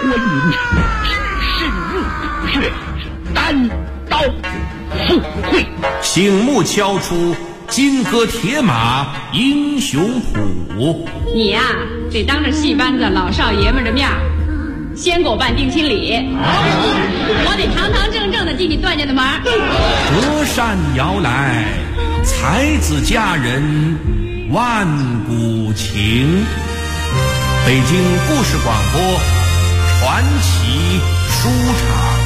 关云只身入血，单刀赴会。 醒目敲出金戈铁马英雄谱。 你呀，得当着戏班子老少爷们的面先给我办定亲礼，我得堂堂正正的替你断下的门。 隔山遥来，才子佳人万古情。北京故事广播传奇书场。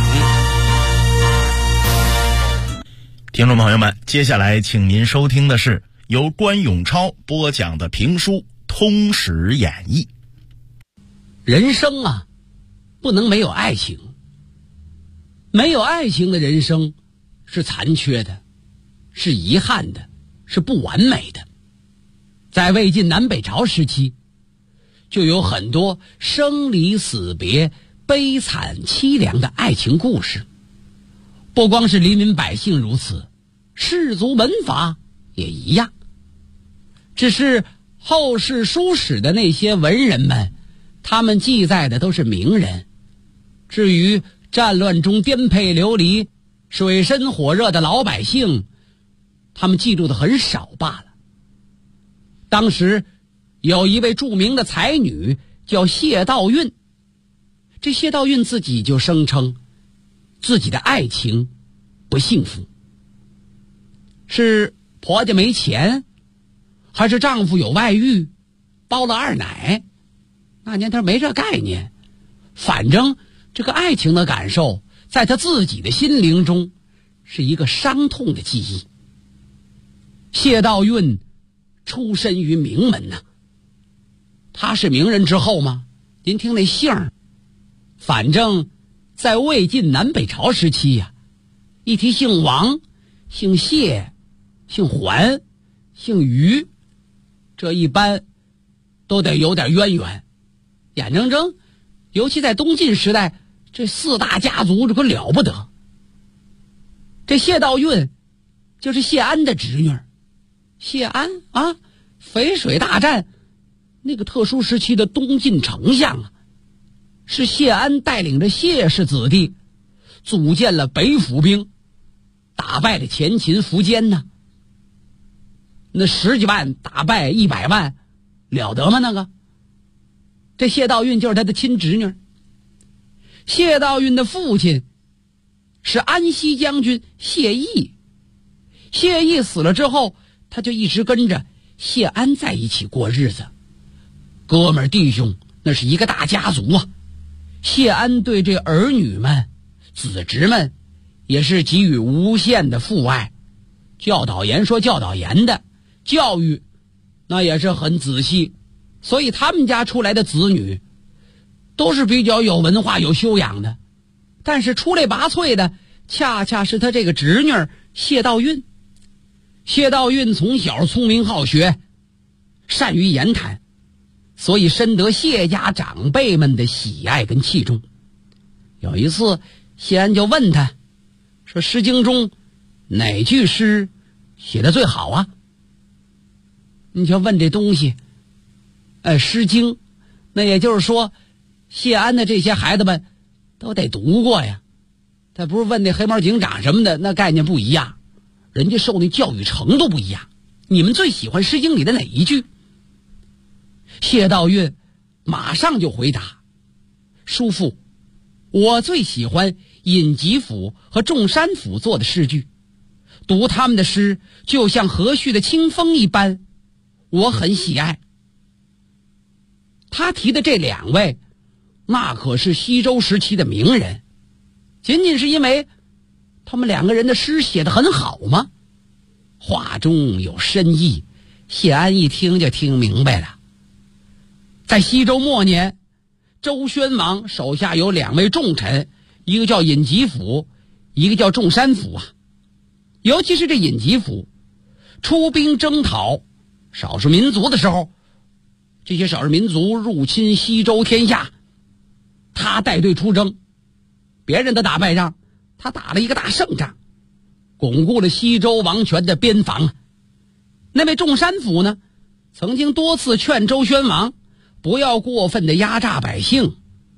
听众朋友们，接下来请您收听的是由关永超播讲的评书《通史演义》。 人生啊，不能没有爱情，没有爱情的人生是残缺的，是遗憾的，是不完美的。在魏晋南北朝时期，就有很多生离死别、悲惨凄凉的爱情故事。不光是黎民百姓如此，士族门阀也一样。只是后世书史的那些文人们，他们记载的都是名人，至于战乱中颠沛流离、水深火热的老百姓，他们记录的很少罢了。当时有一位著名的才女叫谢道韫，这谢道韫自己就声称自己的爱情不幸福，是婆家没钱，还是丈夫有外遇包了二奶？那年他没这概念，反正这个爱情的感受在他自己的心灵中是一个伤痛的记忆。谢道韫出身于名门呐，他是名人之后吗？您听那姓儿，反正在魏晋南北朝时期呀，一提姓王、姓谢、姓桓、姓于，这一般都得有点渊源。眼睁睁，尤其在东晋时代，这四大家族这可了不得。这谢道韫就是谢安的侄女。谢安啊，淝水大战那个特殊时期的东晋丞相啊，是谢安带领着谢氏子弟组建了北府兵，打败了前秦苻坚呢。那10几万打败100万，了得吗？那个，这谢道韫就是他的亲侄女。谢道韫的父亲是安西将军谢毅，谢毅死了之后，他就一直跟着谢安在一起过日子，哥们儿弟兄那是一个大家族啊。谢安对这儿女们、子侄们也是给予无限的父爱，教导严说教导严的，教育那也是很仔细，所以他们家出来的子女都是比较有文化有修养的。但是出类拔萃的恰恰是他这个侄女谢道韫。谢道韫从小聪明好学，善于言谈，所以深得谢家长辈们的喜爱跟器重。有一次谢安就问他说，诗经中哪句诗写得最好啊？你就问这东西，诗经，那也就是说谢安的这些孩子们都得读过呀。他不是问那黑猫警长什么的，那概念不一样，人家受那教育程度不一样。你们最喜欢诗经里的哪一句？谢道韫马上就回答，叔父，我最喜欢尹吉甫和仲山甫做的诗句，读他们的诗就像和煦的清风一般，我很喜爱。他提的这两位那可是西周时期的名人，仅仅是因为他们两个人的诗写得很好吗？话中有深意，谢安一听就听明白了。在西周末年，周宣王手下有2位重臣，一个叫尹吉甫，一个叫仲山甫啊。尤其是这尹吉甫出兵征讨少数民族的时候，这些少数民族入侵西周天下，他带队出征，别人都打败仗，他打了一个大胜仗，巩固了西周王权的边防。那位仲山甫呢，曾经多次劝周宣王不要过分的压榨百姓，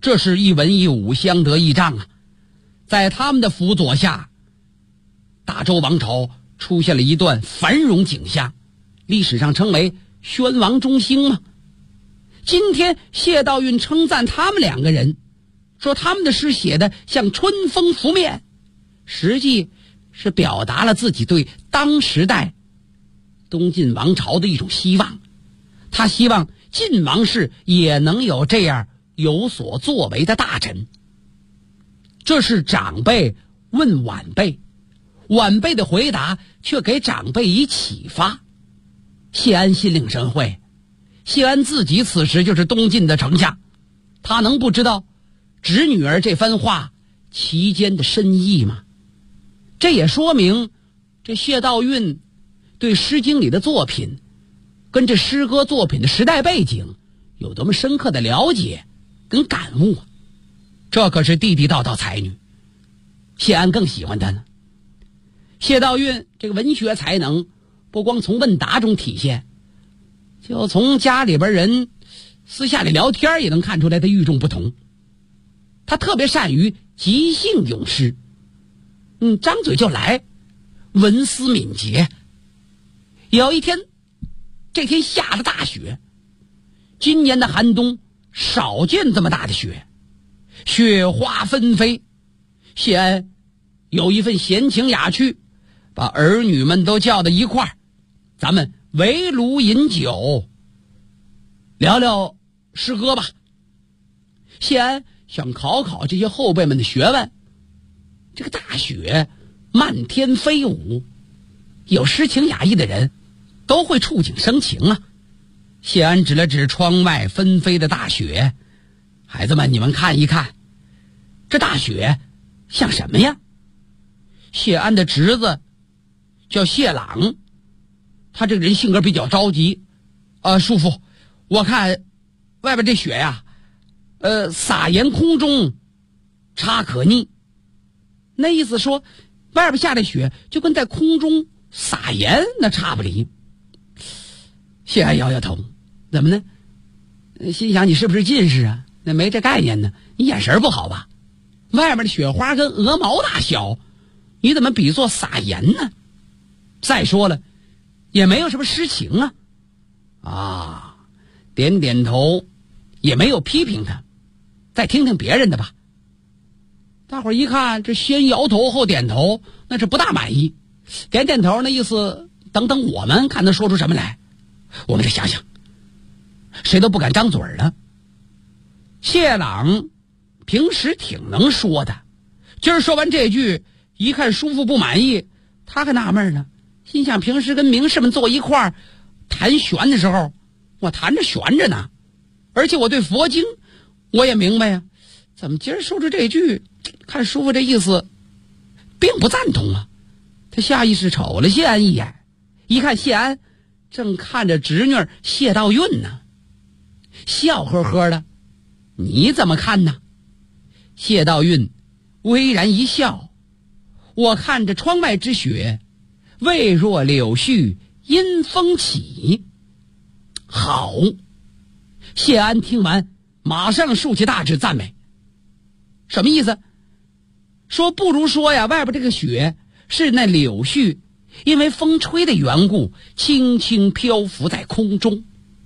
这是一文一武，相得益彰啊。在他们的辅佐下，大周王朝出现了一段繁荣景象，历史上称为宣王中兴嘛。今天谢道韫称赞他们两个人，说他们的诗写的像春风拂面，实际是表达了自己对当时代东晋王朝的一种希望。他希望晋王室也能有这样有所作为的大臣。这是长辈问晚辈，晚辈的回答却给长辈以启发。谢安心领神会，谢安自己此时就是东晋的丞相，他能不知道侄女儿这番话其间的深意吗？这也说明这谢道韫对《诗经》里的作品跟这诗歌作品的时代背景有多么深刻的了解跟感悟啊！这可是地地道道才女，谢安更喜欢她呢。谢道韫这个文学才能不光从问答中体现，就从家里边人私下里聊天也能看出来她与众不同。她特别善于即兴咏诗，张嘴就来，文思敏捷。有一天，这天下了大雪，今年的寒冬少见这么大的雪，雪花纷飞。谢安有一份闲情雅趣，把儿女们都叫到一块儿，咱们围炉饮酒，聊聊诗歌吧。谢安想考考这些后辈们的学问。这个大雪漫天飞舞，有诗情雅意的人都会触景生情啊。谢安指了指窗外纷飞的大雪，孩子们，你们看一看，这大雪像什么呀？谢安的侄子叫谢朗，他这个人性格比较着急。叔父，我看外边这雪呀，撒盐空中差可逆。那意思说，外边下的雪就跟在空中撒盐那差不离。谢安摇摇头，怎么呢？心想你是不是近视啊？那没这概念呢，你眼神不好吧？外面的雪花跟鹅毛大小，你怎么比作撒盐呢？再说了，也没有什么诗情啊。点点头，也没有批评他，再听听别人的吧。大伙儿一看，这先摇头后点头，那是不大满意。点点头那意思，等等我们看他说出什么来。我们再想想，谁都不敢张嘴了。谢朗平时挺能说的，今儿说完这句，一看叔父不满意，他可纳闷呢，心想平时跟名士们坐一块儿谈玄的时候，我谈着悬着呢，而且我对佛经我也明白呀，怎么今儿说出这句，看叔父这意思并不赞同啊。他下意识瞅了谢安一眼，一看谢安正看着侄女谢道韫呢，笑呵呵的，你怎么看呢？谢道韫微然一笑，我看着窗外之雪，未若柳絮因风起。好。谢安听完马上竖起大指赞美。什么意思？说不如说呀，外边这个雪是那柳絮因为风吹的缘故轻轻漂浮在空中。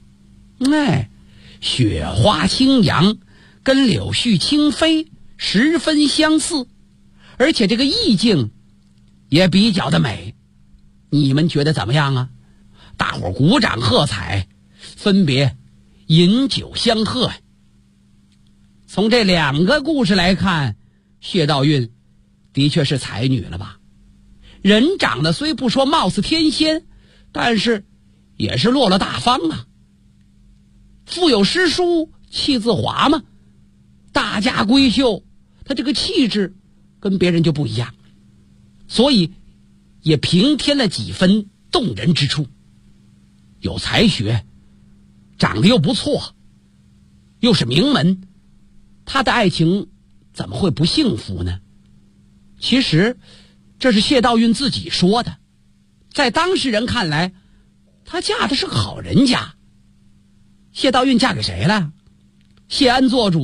雪花轻扬跟柳絮轻飞十分相似，而且这个意境也比较的美。你们觉得怎么样啊？大伙鼓掌喝彩，分别饮酒相贺。从这两个故事来看，谢道韫的确是才女了吧？人长得虽不说貌似天仙，但是也是落落大方啊。腹有诗书气自华嘛，大家闺秀，她这个气质跟别人就不一样，所以也平添了几分动人之处。有才学，长得又不错，又是名门，她的爱情怎么会不幸福呢？其实这是谢道韫自己说的，在当事人看来，她嫁的是个好人家。谢道韫嫁给谁了？谢安做主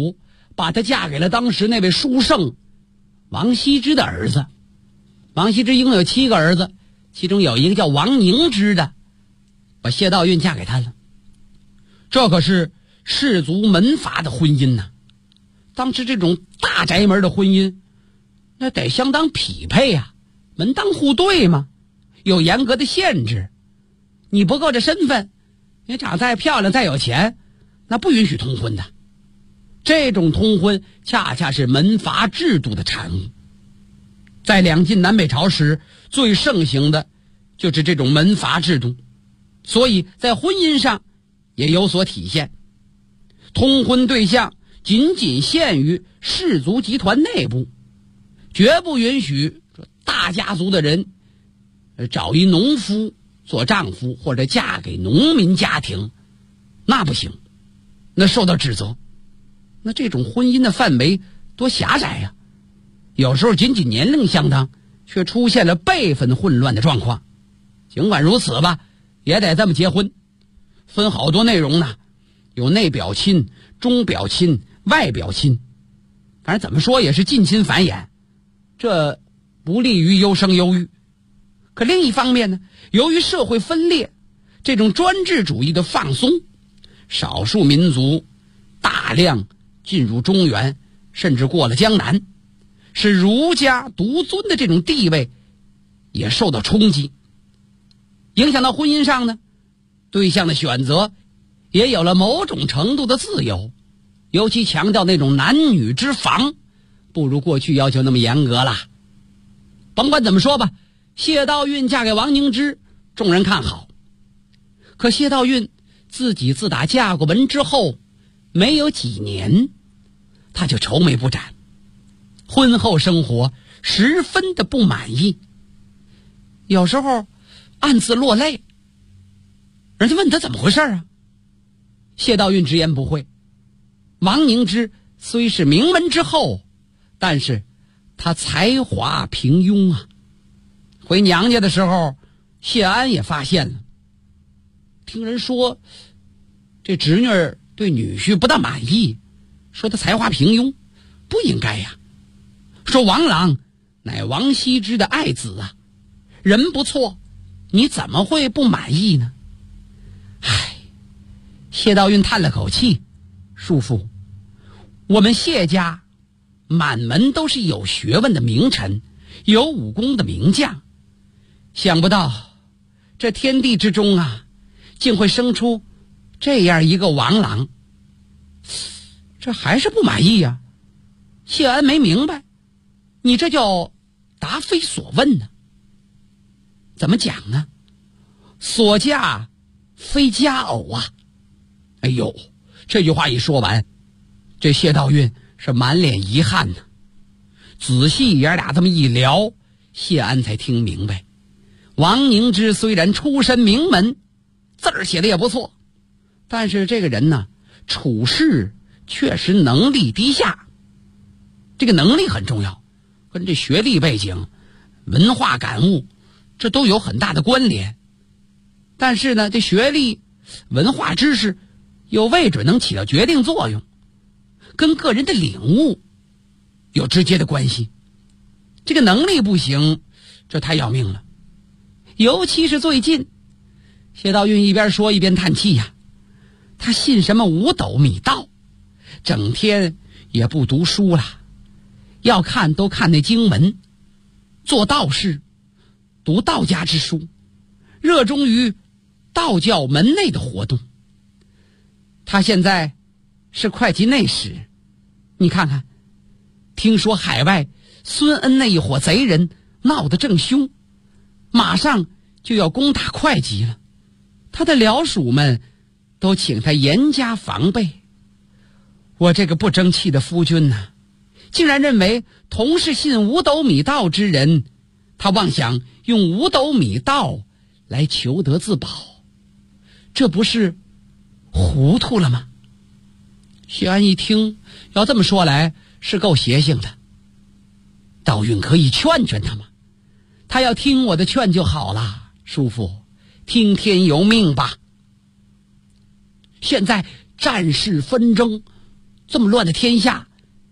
把她嫁给了当时那位书圣王羲之的儿子。王羲之一共有7个儿子，其中有一个叫王凝之的，把谢道韫嫁给他了。这可是氏族门阀的婚姻呐。当时这种大宅门的婚姻，那得相当匹配呀，门当户对嘛，有严格的限制。你不够这身份，你长再漂亮再有钱，那不允许通婚的。这种通婚恰恰是门阀制度的产物。在两晋南北朝时，最盛行的就是这种门阀制度，所以在婚姻上也有所体现。通婚对象仅仅限于氏族集团内部，绝不允许大家族的人找一农夫做丈夫，或者嫁给农民家庭，那不行，那受到指责。那这种婚姻的范围多狭窄呀，有时候仅仅年龄相当，却出现了辈分混乱的状况。尽管如此吧，也得这么结婚，分好多内容呢，有内表亲、中表亲、外表亲，反正怎么说也是近亲繁衍，这不利于优生优育。可另一方面呢，由于社会分裂，这种专制主义的放松，少数民族大量进入中原，甚至过了江南，使儒家独尊的这种地位也受到冲击。影响到婚姻上呢，对象的选择也有了某种程度的自由，尤其强调那种男女之防，不如过去要求那么严格了。甭管怎么说吧，谢道韫嫁给王凝之，众人看好。可谢道韫自己自打嫁过门之后，没有几年，他就愁眉不展，婚后生活十分的不满意，有时候暗自落泪。人家问他怎么回事啊？谢道韫直言不讳。王凝之虽是名门之后，但是他才华平庸啊。回娘家的时候，谢安也发现了，听人说这侄女对女婿不大满意，说他才华平庸，不应该呀。说王朗乃王羲之的爱子啊，人不错，你怎么会不满意呢？唉，谢道韫叹了口气，叔父，我们谢家满门都是有学问的名臣，有武功的名将，想不到这天地之中啊，竟会生出这样一个王朗，这还是不满意呀。谢安没明白，你这叫答非所问呢。怎么讲呢？所嫁非佳偶啊。哎呦，这句话一说完，这谢道韫是满脸遗憾呢。仔细爷俩这么一聊，谢安才听明白，王凝之虽然出身名门，字儿写的也不错，但是这个人呢，处事确实能力低下。这个能力很重要，跟这学历背景、文化感悟，这都有很大的关联。但是呢，这学历、文化知识又未准能起到决定作用，跟个人的领悟有直接的关系。这个能力不行，这太要命了。尤其是最近，谢道韫一边说一边叹气呀。他信什么五斗米道，整天也不读书了，要看都看那经文，做道士，读道家之书，热衷于道教门内的活动。他现在是会稽内史，你看看，听说海外孙恩那一伙贼人闹得正凶，马上就要攻打会稽了，他的僚属们都请他严加防备。我这个不争气的夫君呐，竟然认为同是信五斗米道之人，他妄想用五斗米道来求得自保，这不是糊涂了吗？谢安一听，要这么说来是够邪性的。道韫可以劝劝他吗？他要听我的劝就好了，叔父，听天由命吧。现在战事纷争，这么乱的天下，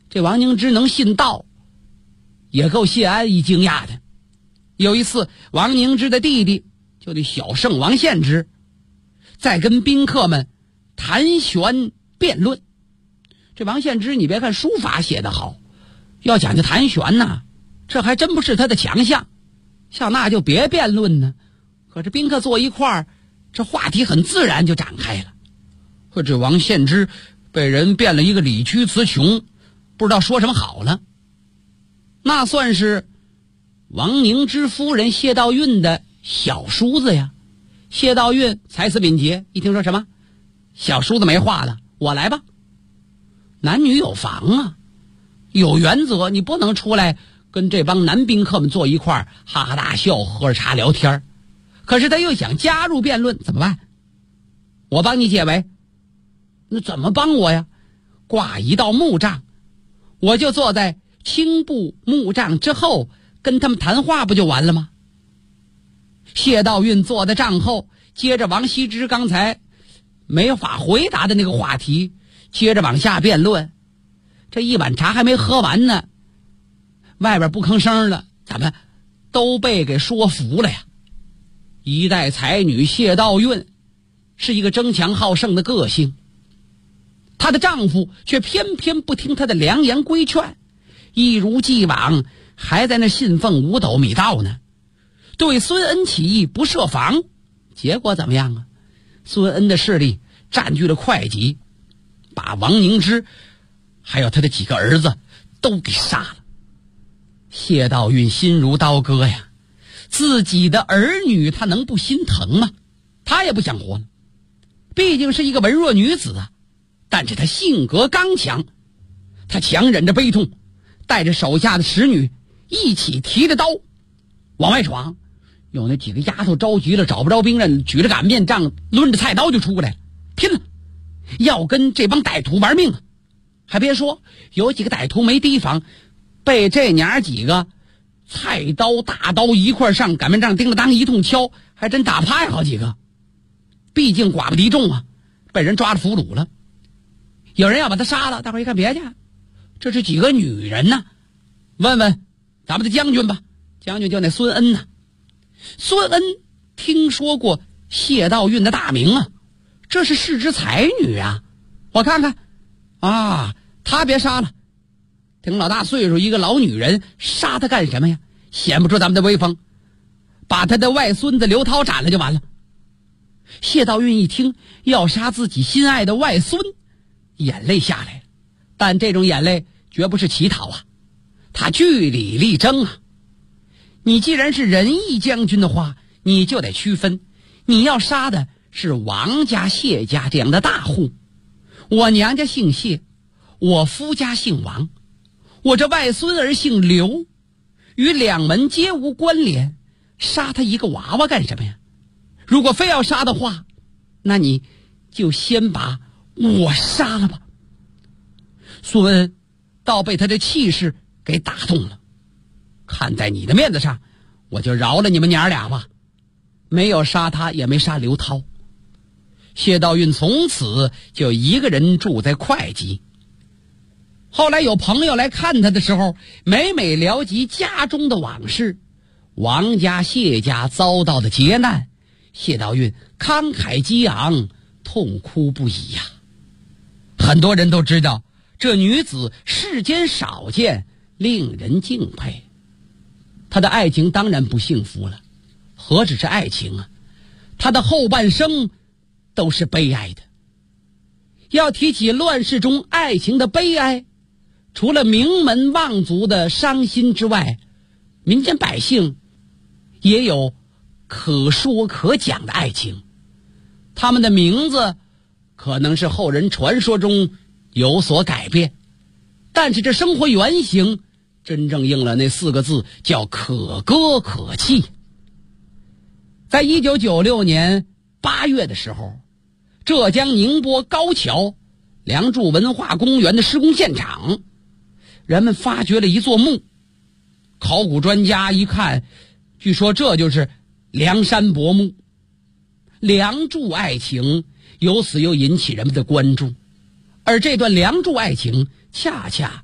这王凝之能信道，也够谢安一惊讶的。有一次，王凝之的弟弟就那小圣王献之在跟宾客们谈玄辩论。这王献之你别看书法写得好，要讲究谈玄呐，这还真不是他的强项。像那就别辩论呢。可是宾客坐一块儿，这话题很自然就展开了。可这王献之被人辩了一个理屈词穷，不知道说什么好了。那算是王凝之夫人谢道韫的小叔子呀。谢道韫才思敏捷，一听说什么小叔子没话了，我来吧。男女有房啊，有原则，你不能出来跟这帮男宾客们坐一块儿哈哈大笑，喝着茶聊天。可是他又想加入辩论，怎么办？我帮你解围。那怎么帮我呀？挂一道木杖，我就坐在青布木杖之后跟他们谈话，不就完了吗？谢道韫坐在帐后，接着王羲之刚才没法回答的那个话题，接着往下辩论。这一碗茶还没喝完呢，外边不吭声了，咱们都被给说服了呀。一代才女谢道韫是一个争强好胜的个性，她的丈夫却偏偏不听她的良言规劝，一如既往还在那信奉五斗米道呢，对孙恩起义不设防。结果怎么样啊？孙恩的势力占据了会稽，把王凝之还有他的几个儿子都给杀了。谢道韫心如刀割呀，自己的儿女他能不心疼吗？他也不想活了，毕竟是一个文弱女子啊。但是他性格刚强，他强忍着悲痛，带着手下的使女一起提着刀往外闯。有那几个丫头着急了，找不着兵刃，举着擀面杖，抡着菜刀就出来了，拼了，要跟这帮歹徒玩命啊！还别说，有几个歹徒没提防，被这娘几个菜刀大刀一块上，擀面杖叮了当一通敲，还真打趴呀好几个。毕竟寡不敌众啊，被人抓了俘虏了。有人要把他杀了，大伙一看别去，这是几个女人呢，问问咱们的将军吧。将军叫那孙恩呢。孙恩听说过谢道韫的大名啊，这是世之才女啊。我看看啊，他别杀了，挺老大岁数一个老女人，杀他干什么呀？显不出咱们的威风，把他的外孙子刘涛斩了就完了。谢道韫一听要杀自己心爱的外孙，眼泪下来了，但这种眼泪绝不是乞讨啊，他据理力争啊。你既然是仁义将军的话，你就得区分，你要杀的是王家谢家这样的大户，我娘家姓谢，我夫家姓王，我这外孙儿姓刘，与两门皆无关联，杀他一个娃娃干什么呀？如果非要杀的话，那你就先把我杀了吧。孙恩倒被他的气势给打动了，看在你的面子上，我就饶了你们娘俩吧。没有杀他，也没杀刘涛。谢道韫从此就一个人住在会稽。后来有朋友来看他的时候，每每聊及家中的往事，王家谢家遭到的劫难，谢道韫慷慨激昂，痛哭不已呀。很多人都知道这女子世间少见，令人敬佩。她的爱情当然不幸福了，何止是爱情啊，她的后半生都是悲哀的。要提起乱世中爱情的悲哀，除了名门望族的伤心之外，民间百姓也有可说可讲的爱情。他们的名字可能是后人传说中有所改变，但是这生活原型真正应了那4个字，叫可歌可泣。在1996年8月的时候，浙江宁波高桥梁祝文化公园的施工现场，人们发掘了一座墓。考古专家一看，据说这就是梁山伯墓。梁祝爱情由此又引起人们的关注，而这段梁祝爱情恰恰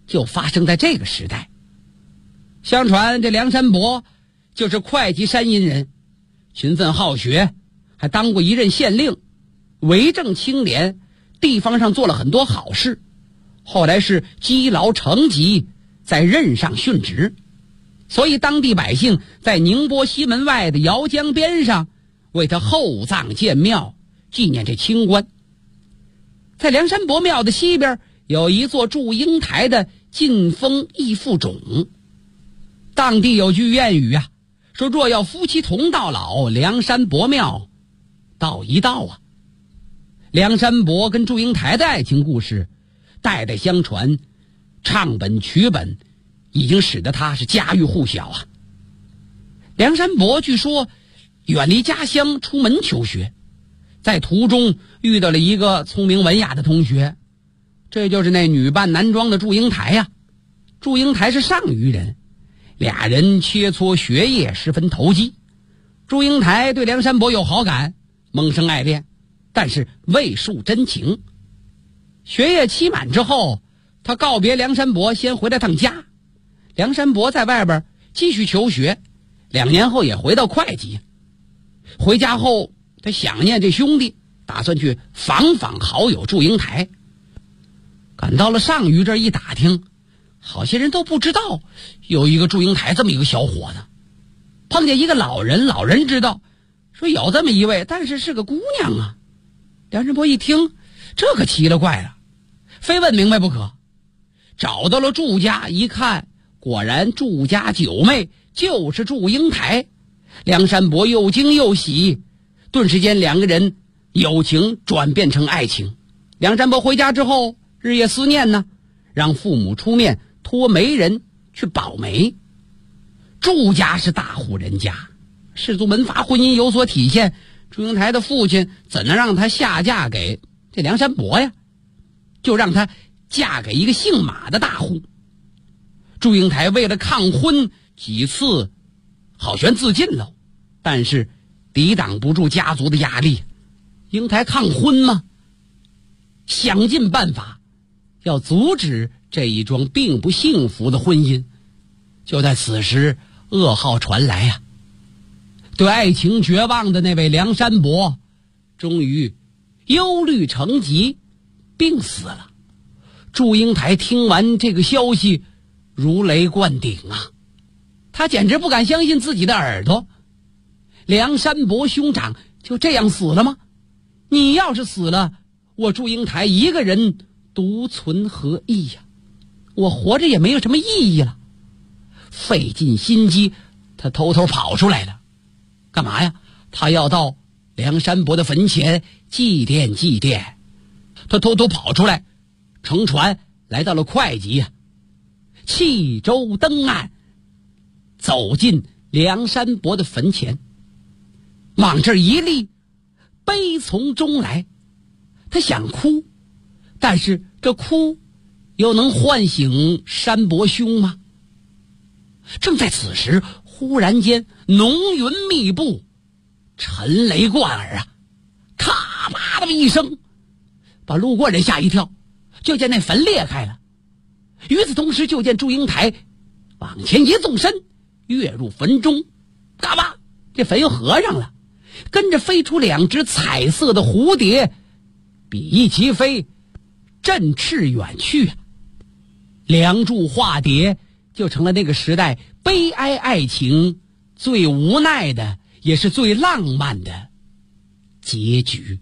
就发生在这个时代。相传这梁山伯就是会稽山阴人，勤奋好学，还当过一任县令，为政清廉，地方上做了很多好事，后来是积劳成疾，在任上殉职。所以当地百姓在宁波西门外的姚江边上为他厚葬建庙，纪念这清官。在梁山伯庙的西边有一座祝英台的晋封义父冢。当地有句谚语啊，说若要夫妻同到老，梁山伯庙到一道啊。梁山伯跟祝英台的爱情故事代代相传，唱本曲本，已经使得他是家喻户晓啊。梁山伯据说远离家乡出门求学，在途中遇到了一个聪明文雅的同学，这就是那女扮男装的祝英台呀。祝英台是上虞人，俩人切磋学业十分投机。祝英台对梁山伯有好感，萌生爱恋，但是未述真情。学业期满之后，他告别梁山伯，先回来趟家。梁山伯在外边继续求学，2年后也回到会稽。回家后他想念这兄弟，打算去访访好友祝英台。赶到了上虞这一打听，好些人都不知道有一个祝英台这么一个小伙子。碰见一个老人，老人知道说有这么一位，但是是个姑娘啊。梁山伯一听，这可奇了怪了，非问明白不可。找到了祝家，一看果然祝家九妹就是祝英台。梁山伯又惊又喜，顿时间2个人友情转变成爱情。梁山伯回家之后日夜思念呢，让父母出面托媒人去保媒。祝家是大户人家，氏族门阀婚姻有所体现，祝英台的父亲怎能让她下嫁给这梁山伯呀？就让她嫁给一个姓马的大户。祝英台为了抗婚几次好悬自尽了，但是抵挡不住家族的压力。英台抗婚吗？想尽办法要阻止这一桩并不幸福的婚姻。就在此时，噩耗传来呀，对爱情绝望的那位梁山伯终于忧虑成疾，病死了。祝英台听完这个消息如雷贯顶啊，他简直不敢相信自己的耳朵。梁山伯兄长就这样死了吗？你要是死了，我祝英台一个人独存何意呀？我活着也没有什么意义了。费尽心机，他偷偷跑出来了。干嘛呀？他要到梁山伯的坟前祭奠祭奠。他偷偷跑出来，乘船来到了会稽呀，弃舟登岸，走进梁山伯的坟前，往这儿一立，悲从中来。他想哭，但是这哭又能唤醒山伯兄吗？正在此时，忽然间浓云密布，沉雷贯耳啊，咔吧的一声，把路过人吓一跳。就见那坟裂开了，与此同时，就见祝英台往前一纵身，跃入坟中，嘎巴，这坟又合上了，跟着飞出2只彩色的蝴蝶，比翼齐飞，振翅远去。梁祝化蝶就成了那个时代悲哀爱情最无奈的，也是最浪漫的结局。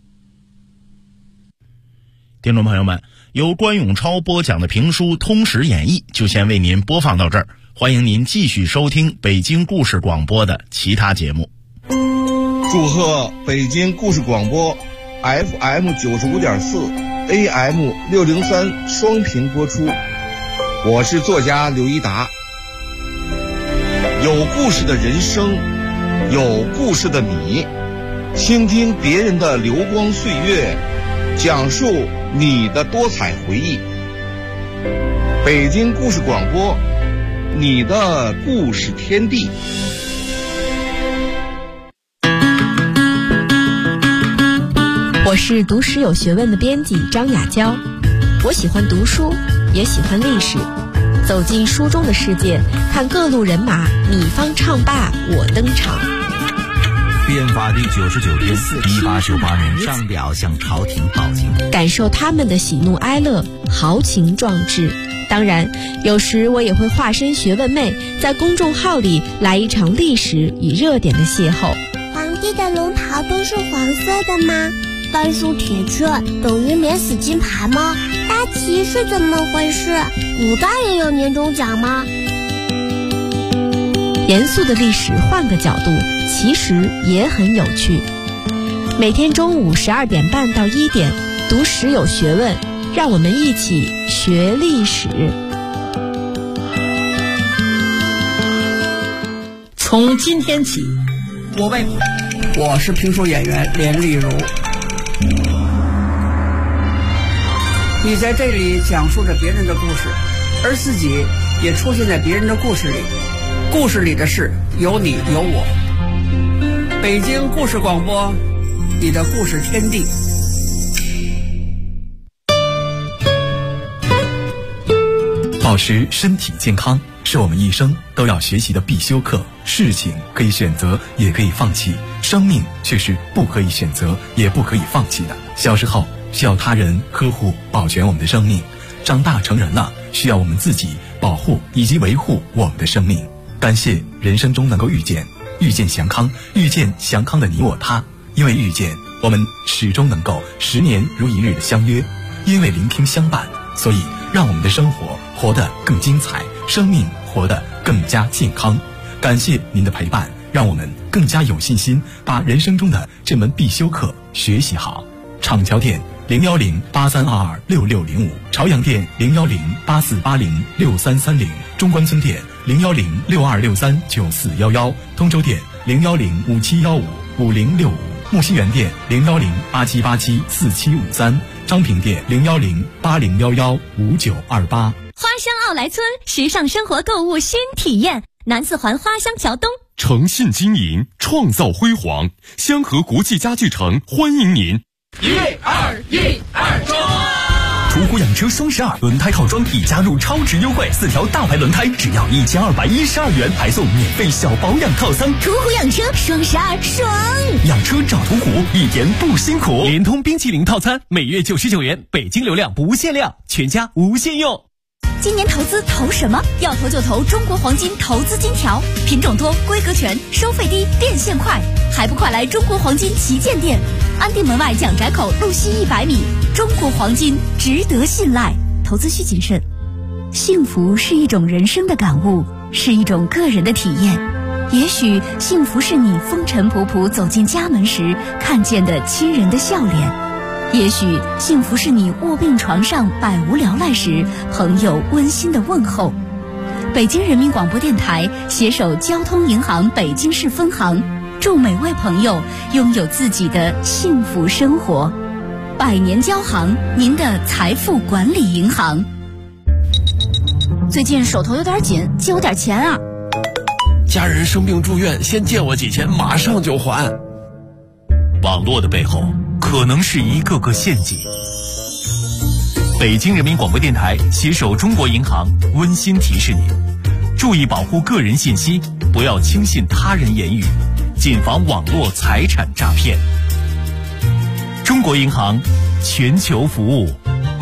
听众朋友们，由关永超播讲的评书《通史演义》就先为您播放到这儿，欢迎您继续收听北京故事广播的其他节目。 祝贺北京故事广播 FM 95.4 AM 603双频播出。我是作家刘一达。有故事的人生，有故事的你，倾听别人的流光岁月，讲述你的多彩回忆。北京故事广播，你的故事天地。 我是读史有学问的编辑张雅娇，我喜欢读书，也喜欢历史。 走进书中的世界，看各路人马，你方唱罢我登场。 变法第99天，1898年，上表向朝廷报警， 感受他们的喜怒哀乐，豪情壮志。当然，有时我也会化身学问妹，在公众号里来一场历史与热点的邂逅。 皇帝的龙袍都是黄色的吗？半数铁券等于免死金牌吗？大旗是怎么回事？古代也有年终奖吗？ 严肃的历史换个角度，其实也很有趣。每天中午12点半到1点，读史有学问，让我们一起学历史。 从今天起，我是评书演员连丽如。你在这里讲述着别人的故事，而自己也出现在别人的故事里。故事里的事有你有我。北京故事广播，你的故事天地。 保持身体健康是我们一生都要学习的必修课。事情可以选择，也可以放弃，生命却是不可以选择，也不可以放弃的。小时候需要他人呵护保全我们的生命，长大成人了，需要我们自己保护以及维护我们的生命。感谢人生中能够遇见祥康，遇见祥康的你我他。因为遇见，我们始终能够10年如一日的相约；因为聆听相伴，所以让我们的生活活得更精彩，生命活得更加健康。感谢您的陪伴，让我们更加有信心把人生中的这门必修课学习好。厂桥店01083226605，朝阳店01084806330，中关村店01062639411，通州店01057155065，木樨园店01087874753，昌平店01080115928。 花乡奥莱村，时尚生活购物新体验，南四环花乡桥东。 诚信经营，创造辉煌，香河国际家具城欢迎您。 121中！ 途虎养车双12轮胎套装已加入超值优惠，4条大牌轮胎只要1212元，还送免费小保养套餐。 途虎养车双12爽！ 养车找途虎，一点不辛苦。 联通冰淇淋套餐每月99元，北京流量不限量，全家无限用。 今年投资投什么？要投就投中国黄金投资金条，品种多，规格全，收费低，变现快，还不快来中国黄金旗舰店，安定门外蒋宅口路西100米。中国黄金值得信赖，投资需谨慎。幸福是一种人生的感悟，是一种个人的体验。也许幸福是你风尘仆仆走进家门时看见的亲人的笑脸。也许幸福是你卧病床上百无聊赖时朋友温馨的问候。北京人民广播电台携手交通银行北京市分行，祝每位朋友拥有自己的幸福生活。百年交行，您的财富管理银行。最近手头有点紧，借我点钱啊。 家人生病住院，先借我几千，马上就还。 网络的背后可能是一个个陷阱。北京人民广播电台携手中国银行温馨提示您：注意保护个人信息，不要轻信他人言语，谨防网络财产诈骗。中国银行，全球服务。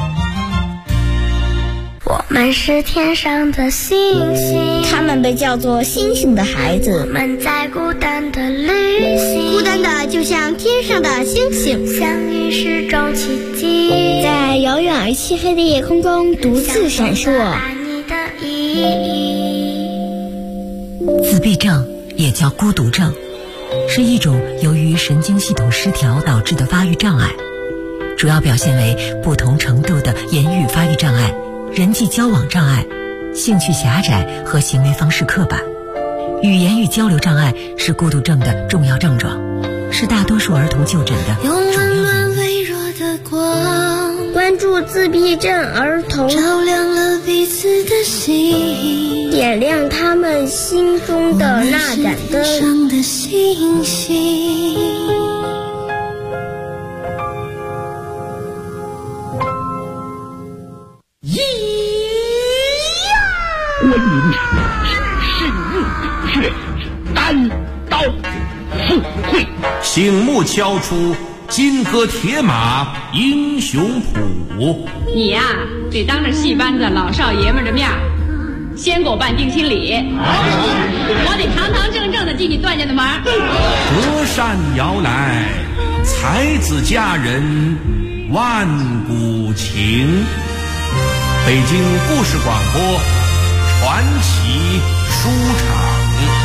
我们是天上的星星， 他们被叫做星星的孩子。 我们在孤单的旅行， 孤单的就像天上的星星， 相遇是种奇迹， 在遥远而漆黑的夜空中独自闪烁。 自闭症也叫孤独症，是一种由于神经系统失调导致的发育障碍，主要表现为不同程度的言语发育障碍、人际交往障碍、兴趣狭窄和行为方式刻板。语言与交流障碍是孤独症的重要症状，是大多数儿童就诊的主要原因。关注自闭症儿童， 照亮了彼此的心， 点亮他们心中的那盏灯。 上的星星。 会。 醒目敲出金戈铁马英雄谱。 你呀，得当着戏班子老少爷们的面先给我办定亲礼，我得堂堂正正的进你段家的门。 隔山遥来，才子佳人万古情。北京故事广播传奇书场。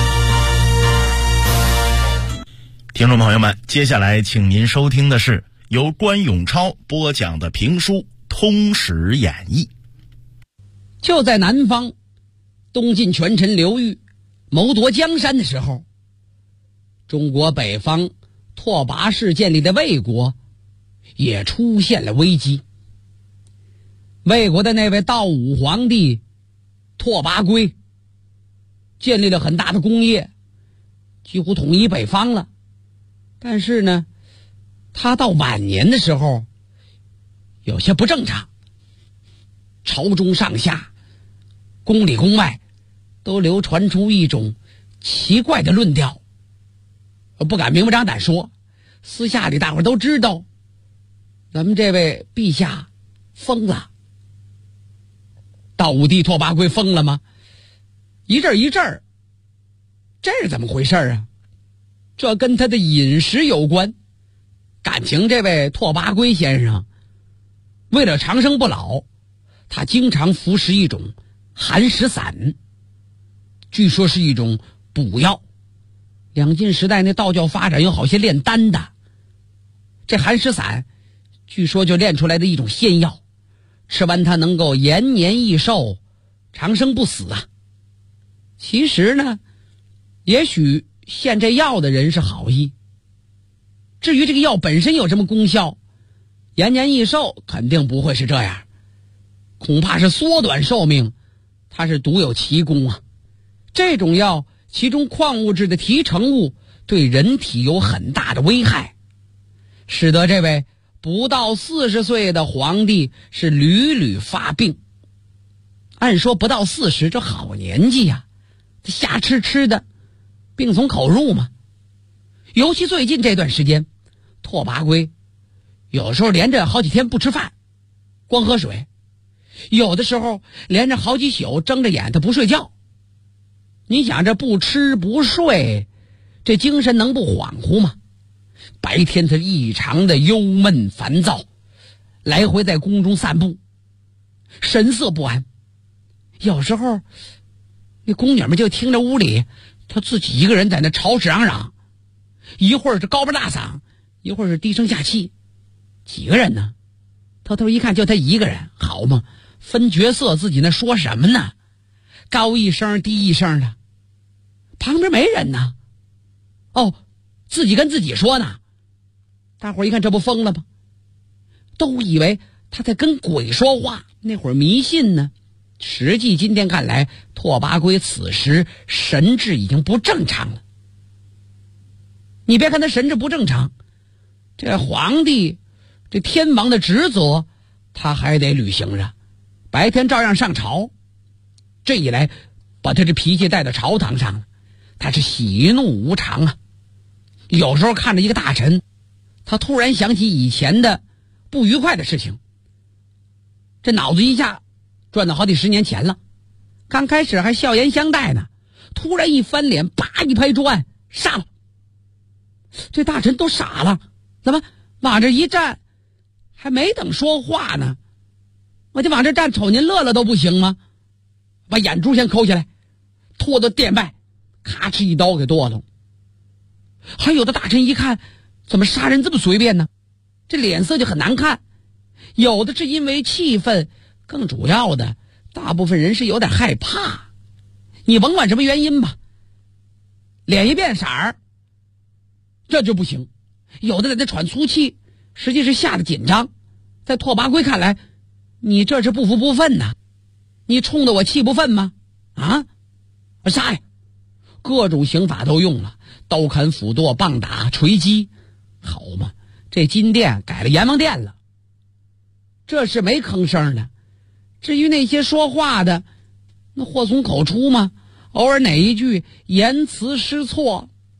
听众朋友们，接下来请您收听的是由关永超播讲的评书《通史演义》。 就在南方东晋权臣刘裕谋夺江山的时候，中国北方拓跋氏建立的魏国也出现了危机。魏国的那位道武皇帝拓跋圭建立了很大的功业，几乎统一北方了。但是呢，他到晚年的时候有些不正常，朝中上下宫里宫外都流传出一种奇怪的论调，不敢明目张胆说，私下里大伙都知道咱们这位陛下疯了。道武帝拓跋圭疯了吗？一阵一阵，这是怎么回事啊？这跟他的饮食有关。感情这位拓跋圭先生为了长生不老，他经常服食一种寒食散，据说是一种补药。两晋时代那道教发展有好些炼丹的，这寒食散据说就炼出来的一种仙药，吃完它能够延年益寿，长生不死啊。其实呢，也许献这药的人是好意，至于这个药本身有什么功效，延年益寿肯定不会是这样，恐怕是缩短寿命，它是独有奇功啊。这种药其中矿物质的提成物对人体有很大的危害，使得这位不到40岁的皇帝是屡屡发病。按说不到40这好年纪呀，他瞎吃的病从口入嘛。尤其最近这段时间，拓跋圭有时候连着好几天不吃饭，光喝水，有的时候连着好几宿睁着眼他不睡觉。你想这不吃不睡，这精神能不恍惚吗？白天他异常的忧闷烦躁，来回在宫中散步，神色不安。有时候那宫女们就听着屋里他自己一个人在那吵吵嚷嚷，一会儿是高声大嗓，一会儿是低声下气。几个人呢？偷偷一看就他一个人，好嘛，分角色自己那说什么呢？高一声低一声的，旁边没人呢。哦，自己跟自己说呢。大伙儿一看这不疯了吗？都以为他在跟鬼说话，那会儿迷信呢。实际今天看来，拓跋圭此时神志已经不正常了。你别看他神志不正常，这皇帝这天王的职责他还得履行着，白天照样上朝。这一来把他这脾气带到朝堂上了，他是喜怒无常啊。有时候看着一个大臣，他突然想起以前的不愉快的事情，这脑子一下转到好几十年前了。刚开始还笑颜相待呢，突然一翻脸，啪一拍桌案，杀了。这大臣都傻了，怎么往这一站，还没等说话呢，我就往这站，瞅您乐了都不行吗？把眼珠先抠下来，拖到殿外，咔哧一刀给剁了。还有的大臣一看，怎么杀人这么随便呢？这脸色就很难看。有的是因为气愤，更主要的，大部分人是有点害怕。你甭管什么原因吧，脸一变色儿，这就不行。有的在那喘粗气，实际是吓得紧张。在拓跋圭看来，你这是不服不忿呐，你冲着我气不愤吗？啊，杀呀！各种刑法都用了，刀砍斧剁棒打锤击，好嘛，这金殿改了阎王殿了。这是没吭声的。至于那些说话的，那祸从口出嘛，偶尔哪一句言辞失错，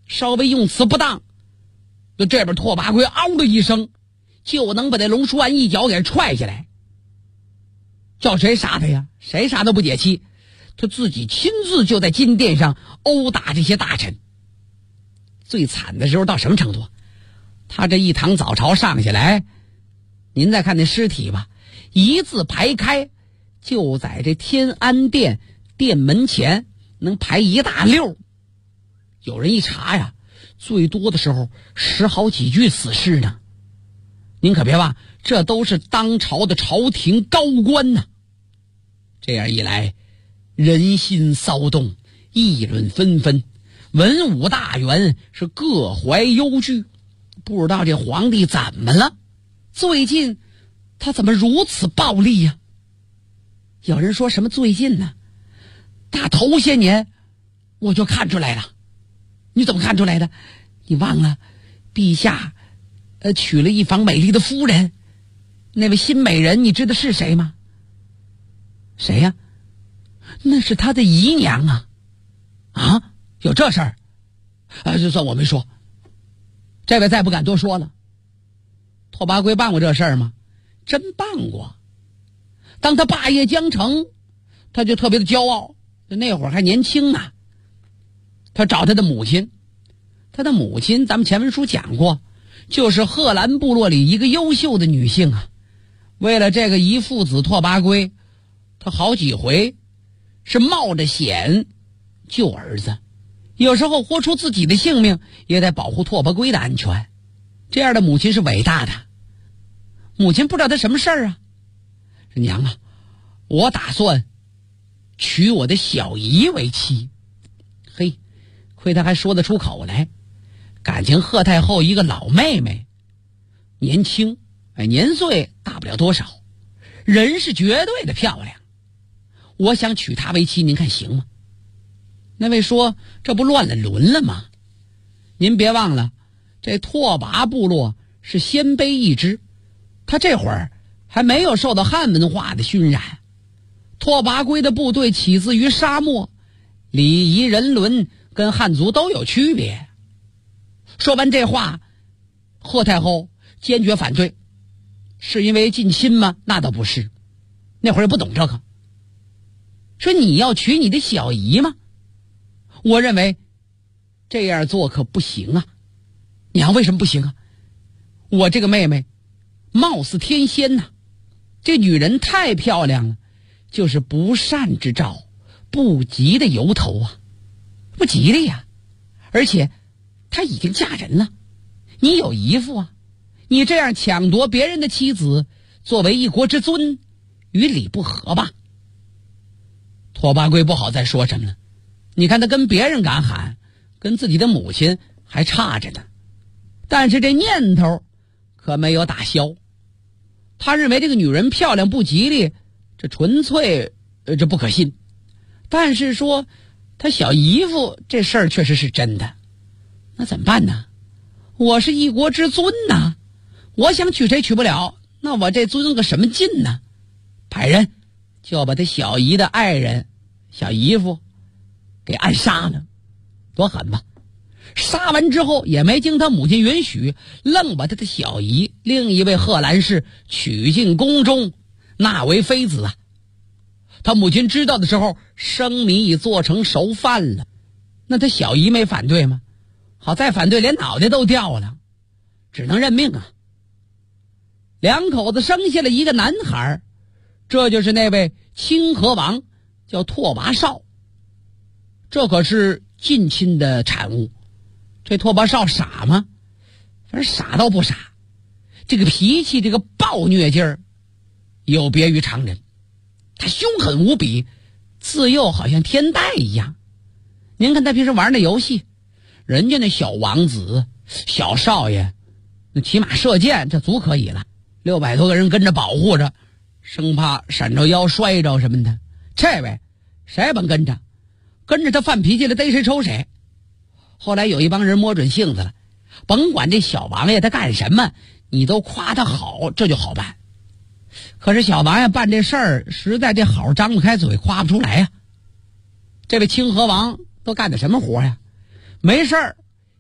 稍微用词不当，就这边拓跋圭嗷的一声，就能把这龙叔安一脚给踹下来。叫谁杀他呀？谁杀都不解气，他自己亲自就在金殿上殴打这些大臣。最惨的时候到什么程度？他这一堂早朝上下来，您再看那尸体吧，一字排开，就在这天安殿殿门前能排一大溜。有人一查呀，最多的时候10好几具死尸呢。您可别忘，这都是当朝的朝廷高官呐。这样一来，人心骚动，议论纷纷，文武大员是各怀忧惧，不知道这皇帝怎么了，最近他怎么如此暴力呀？有人说什么最近呢？大头些年我就看出来了。你怎么看出来的？你忘了陛下娶了一房美丽的夫人，那位新美人你知道是谁吗？谁呀？那是他的姨娘啊。啊，有这事儿？就算我没说，这位再不敢多说了。拓跋圭办过这事儿吗？真办过。当他霸业将成，他就特别的骄傲，那会儿还年轻呢。他找他的母亲，他的母亲咱们前文书讲过，就是贺兰部落里一个优秀的女性啊。为了这个遗父子拓跋圭，他好几回是冒着险救儿子，有时候豁出自己的性命也得保护拓跋圭的安全。这样的母亲是伟大的。母亲不知道他什么事儿啊，说娘啊，我打算娶我的小姨为妻。嘿，亏他还说得出口来。感情贺太后一个老妹妹，年轻，年岁大不了多少，人是绝对的漂亮，我想娶她为妻，您看行吗？那位说这不乱了伦了吗？您别忘了，这拓跋部落是鲜卑一支，他这会儿还没有受到汉文化的熏染。拓跋圭的部队起自于沙漠，礼仪人伦跟汉族都有区别。说完这话，贺太后坚决反对。是因为近亲吗？那倒不是，那会儿也不懂这个。说你要娶你的小姨吗？我认为这样做可不行啊。娘，为什么不行啊？我这个妹妹貌似天仙呐，这女人太漂亮了，就是不善之兆，不吉的由头啊，不吉利呀。而且她已经嫁人了，你有姨父啊，你这样抢夺别人的妻子，作为一国之尊，与理不合吧？拓跋圭不好再说什么了。你看他跟别人敢喊，跟自己的母亲还差着呢。但是这念头可没有打消。他认为这个女人漂亮不吉利，这纯粹这不可信。但是说他小姨夫这事儿确实是真的，那怎么办呢？我是一国之尊呐，我想娶谁娶不了，那我这尊个什么劲呢？派人就要把他小姨的爱人小姨夫给暗杀了，多狠吧！杀完之后也没经他母亲允许，愣把他的小姨另一位贺兰氏娶进宫中，纳为妃子啊。他母亲知道的时候，生米已做成熟饭了。那他小姨没反对吗？好在反对，连脑袋都掉了，只能认命啊。两口子生下了一个男孩，这就是那位清河王，叫拓跋绍。这可是近亲的产物。这拓跋绍傻吗？反正傻倒不傻，这个脾气，这个暴虐劲儿有别于常人。他凶狠无比，自幼好像天带一样。您看他平时玩那游戏，人家那小王子小少爷那骑马射箭，这足可以了，600多个人跟着保护着，生怕闪着腰摔着什么的。这位谁也甭跟着，跟着他犯脾气了，逮谁抽谁。后来有一帮人摸准性子了，甭管这小王爷他干什么，你都夸他好，这就好办。可是小王爷办这事儿，实在这好张不开嘴，夸不出来呀。这位清河王都干的什么活呀？没事儿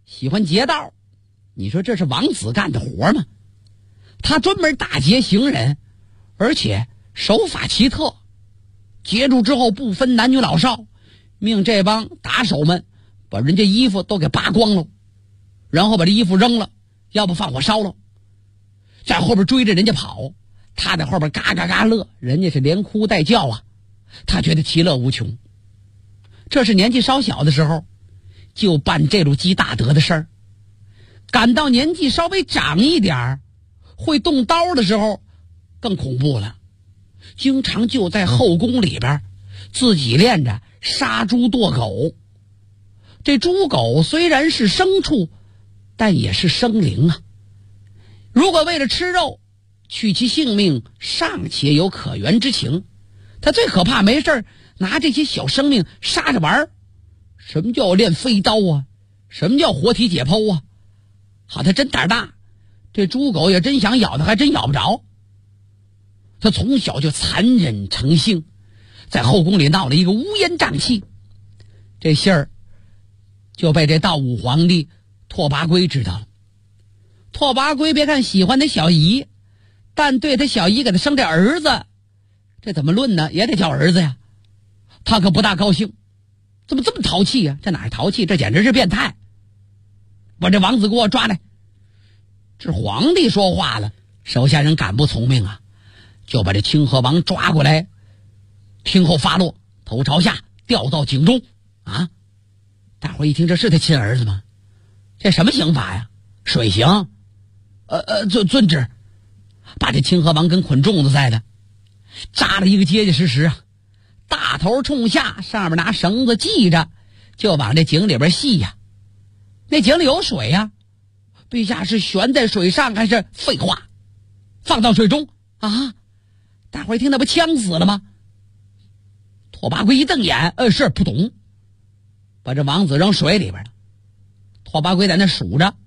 喜欢劫道，你说这是王子干的活吗？他专门打劫行人，而且手法奇特，劫住之后不分男女老少，命这帮打手们把人家衣服都给扒光了，然后把这衣服扔了，要不放火烧了，在后边追着人家跑，他在后边嘎嘎嘎乐，人家是连哭带叫啊，他觉得其乐无穷。这是年纪稍小的时候就办这路积大德的事儿，赶到年纪稍微长一点会动刀的时候更恐怖了，经常就在后宫里边自己练着杀猪剁狗。这猪狗虽然是牲畜，但也是生灵啊，如果为了吃肉取其性命，尚且有可原之情，他最可怕没事拿这些小生命杀着玩。什么叫练飞刀啊？什么叫活体解剖啊？好，他真胆大，这猪狗也真想咬他，还真咬不着。他从小就残忍成性，在后宫里闹了一个乌烟瘴气。这信儿就被这道武皇帝拓跋圭知道了。拓跋圭别看喜欢他小姨，但对他小姨给他生这儿子，这怎么论呢？也得叫儿子呀。他可不大高兴，怎么这么淘气呀？这哪是淘气，这简直是变态！把这王子给我抓来！这皇帝说话了，手下人敢不从命啊？就把这清河王抓过来，听候发落，头朝下吊到井中啊！大伙一听，这是他亲儿子吗？这什么刑罚呀？水刑？遵旨，把这清河王跟捆粽子似的，扎了一个结结实实啊！大头冲下，上面拿绳子系着，就往这井里边系呀。那井里有水呀，陛下是悬在水上还是废话？放到水中啊！大伙一听，那不呛死了吗？拓跋圭一瞪眼，是不懂，把这王子扔水里边了。拓跋圭在那数着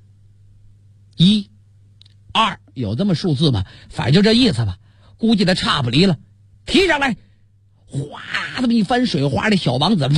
，1、2，有这么数字吗？反正就这意思吧，估计他差不离了。提上来，哗，这么一翻水花，这小王子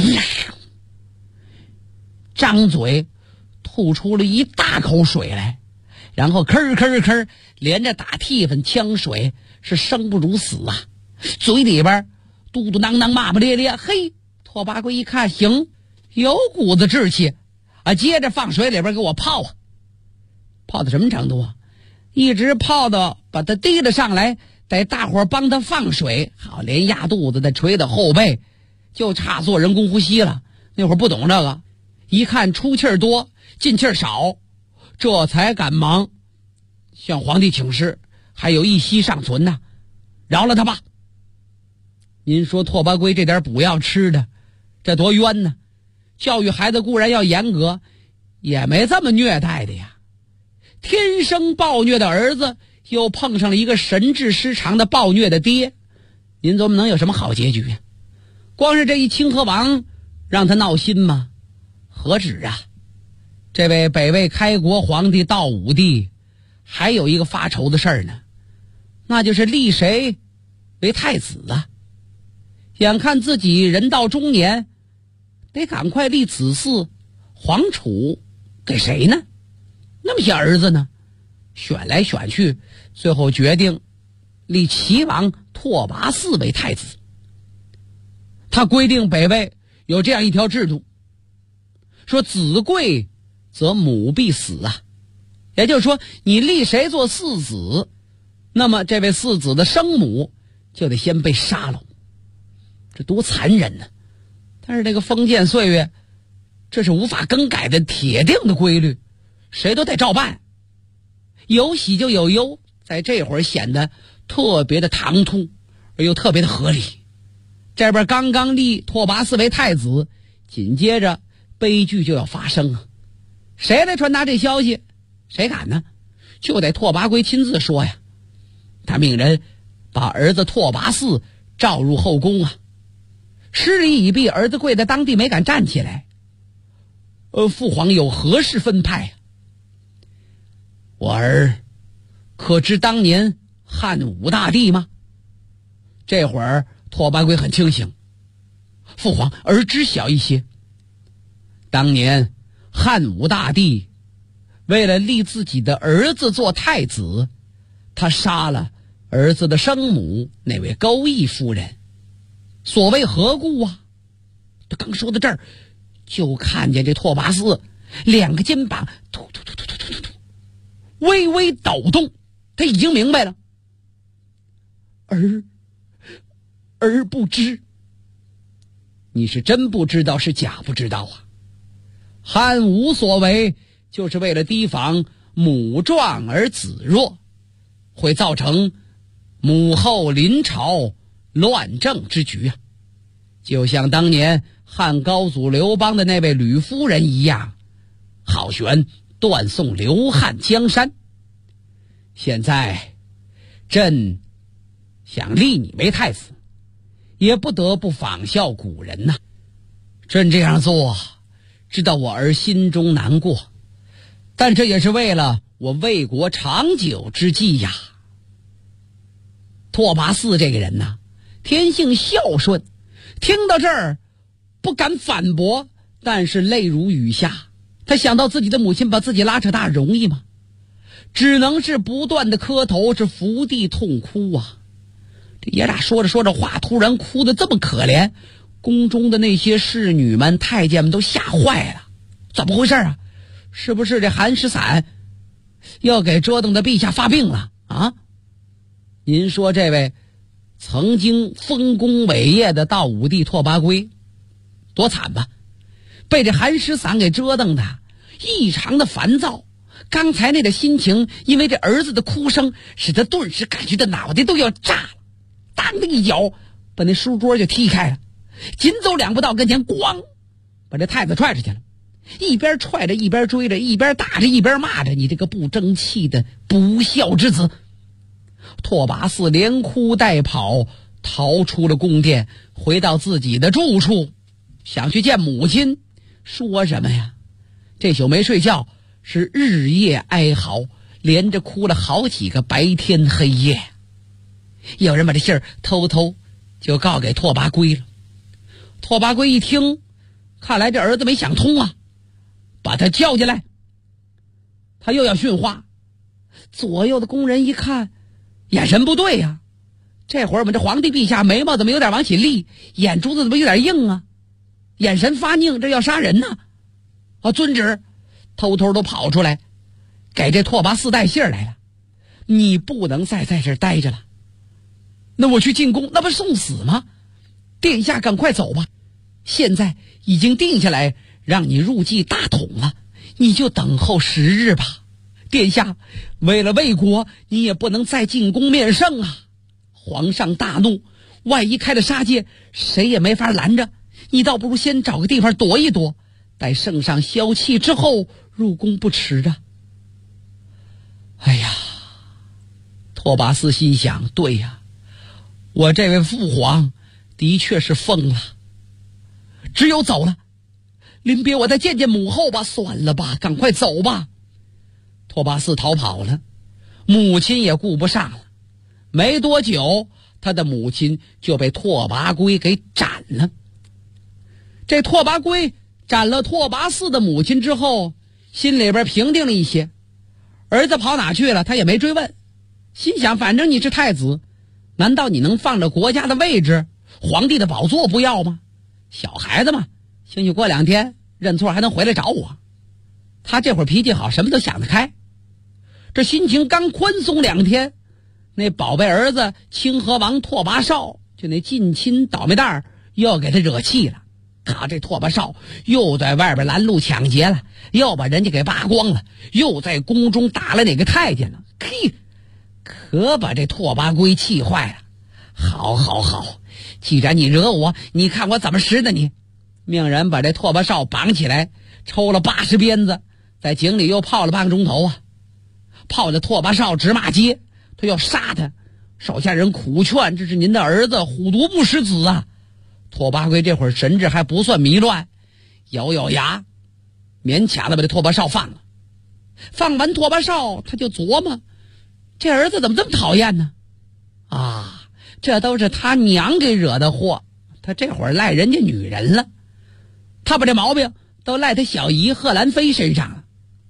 张嘴吐出了一大口水来，然后吭吭连着打替分呛水，是生不如死啊！嘴里边嘟嘟囔囔骂骂咧咧。嘿，拓跋圭一看，行，有股子志气啊，接着放水里边给我泡啊！泡到什么程度啊？一直泡到把他提了上来，得大伙帮他放水，好，连压肚子的捶到后背，就差做人工呼吸了。那会儿不懂这个，一看出气儿多进气儿少，这才赶忙向皇帝请示，还有一息尚存呢，饶了他吧。您说拓跋圭这点补药吃的，这多冤呢！教育孩子固然要严格，也没这么虐待的呀。天生暴虐的儿子，又碰上了一个神志失常的暴虐的爹，您琢磨能有什么好结局呀？光是这一清河王让他闹心吗？何止啊！这位北魏开国皇帝道武帝还有一个发愁的事儿呢，那就是立谁为太子啊。眼看自己人到中年，得赶快立子嗣，皇储给谁呢？那么些儿子呢？选来选去，最后决定立齐王拓跋嗣为太子。他规定北魏有这样一条制度，说子贵则母必死啊，也就是说你立谁做嗣子，那么这位嗣子的生母就得先被杀了。这多残忍呢！但是这个封建岁月，这是无法更改的铁定的规律，谁都得照办。有喜就有忧，在这会儿显得特别的唐突，而又特别的合理。这边刚刚立拓跋嗣为太子，紧接着悲剧就要发生啊！谁来传达这消息？谁敢呢？就得拓跋圭亲自说呀。他命人把儿子拓跋嗣召入后宫啊。施礼已毕，儿子跪在当地没敢站起来。父皇有何事分派啊？我儿可知当年汉武大帝吗？这会儿拓跋圭很清醒。父皇，儿知晓一些。当年汉武大帝为了立自己的儿子做太子，他杀了儿子的生母那位钩弋夫人。所谓何故啊？他刚说到这儿，就看见这拓跋嗣两个肩膀突突突突突突突微微抖动。他已经明白了，儿不知。你是真不知道是假不知道啊？汉武所为就是为了提防母壮而子弱，会造成母后临朝乱政之局啊。就像当年汉高祖刘邦的那位吕夫人一样，好悬断送刘汉江山。现在朕想立你为太子，也不得不仿效古人呐。朕这样做，知道我儿心中难过，但这也是为了我魏国长久之计呀。拓跋嗣这个人呐，天性孝顺，听到这儿不敢反驳，但是泪如雨下。他想到自己的母亲把自己拉扯大容易吗？只能是不断的磕头，是伏地痛哭啊。这爷俩说着说着话，突然哭得这么可怜，宫中的那些侍女们太监们都吓坏了。怎么回事啊？是不是这韩石散要给折腾的陛下发病了啊？您说这位曾经丰功伟业的道武帝拓跋圭多惨吧，被这韩石散给折腾的异常的烦躁。刚才那个心情，因为这儿子的哭声，使他顿时感觉到脑袋都要炸了，当的一脚把那书桌就踢开了，紧走两步到跟前，咣把这太子踹出去了。一边踹着一边追着，一边打着一边骂着：“你这个不争气的不孝之子！”拓跋嗣连哭带跑逃出了宫殿，回到自己的住处，想去见母亲。说什么呀？这宿没睡觉，是日夜哀嚎，连着哭了好几个白天黑夜。有人把这信儿偷偷就告给拓跋圭了。拓跋圭一听，看来这儿子没想通啊，把他叫进来。他又要训话，左右的宫人一看，眼神不对呀。这会儿我们这皇帝陛下眉毛怎么有点往起立，眼珠子怎么有点硬啊？眼神发拧，这要杀人呢。遵旨，偷偷都跑出来，给这拓跋嗣带信来了。你不能再在这儿待着了。那我去进宫，那不是送死吗？殿下赶快走吧，现在已经定下来让你入继大统了，你就等候时日吧。殿下，为了魏国，你也不能再进宫面圣啊。皇上大怒，万一开了杀戒，谁也没法拦着。你倒不如先找个地方躲一躲，待圣上消气之后入宫不迟啊。哎呀，拓跋嗣心想，对呀，我这位父皇的确是疯了，只有走了。临别我再见见母后吧，算了吧，赶快走吧。拓跋嗣逃跑了，母亲也顾不上了。没多久，他的母亲就被拓跋圭给斩了。这拓跋圭斩了拓跋嗣的母亲之后，心里边平定了一些。儿子跑哪去了，他也没追问，心想反正你是太子，难道你能放着国家的位置，皇帝的宝座不要吗？小孩子嘛，兴许过2天认错还能回来找我。他这会儿脾气好，什么都想得开。这心情刚宽松2天，那宝贝儿子清河王拓跋绍，就那近亲倒霉蛋又给他惹气了。这拓跋绍又在外边拦路抢劫了，又把人家给扒光了，又在宫中打了哪个太监了。可把这拓跋圭气坏了。好，既然你惹我，你看我怎么使的你。命人把这拓跋绍绑起来，抽了80鞭子，在井里又泡了半个钟头啊。泡着拓跋绍直骂街，他要杀他。手下人苦劝，这是您的儿子，虎毒不食子啊。拓跋圭这会儿神智还不算迷乱，咬牙，勉强的把这拓跋绍放了。放完拓跋绍，他就琢磨，这儿子怎么这么讨厌呢？这都是他娘给惹的祸，他这会儿赖人家女人了。他把这毛病都赖他小姨贺兰妃身上了。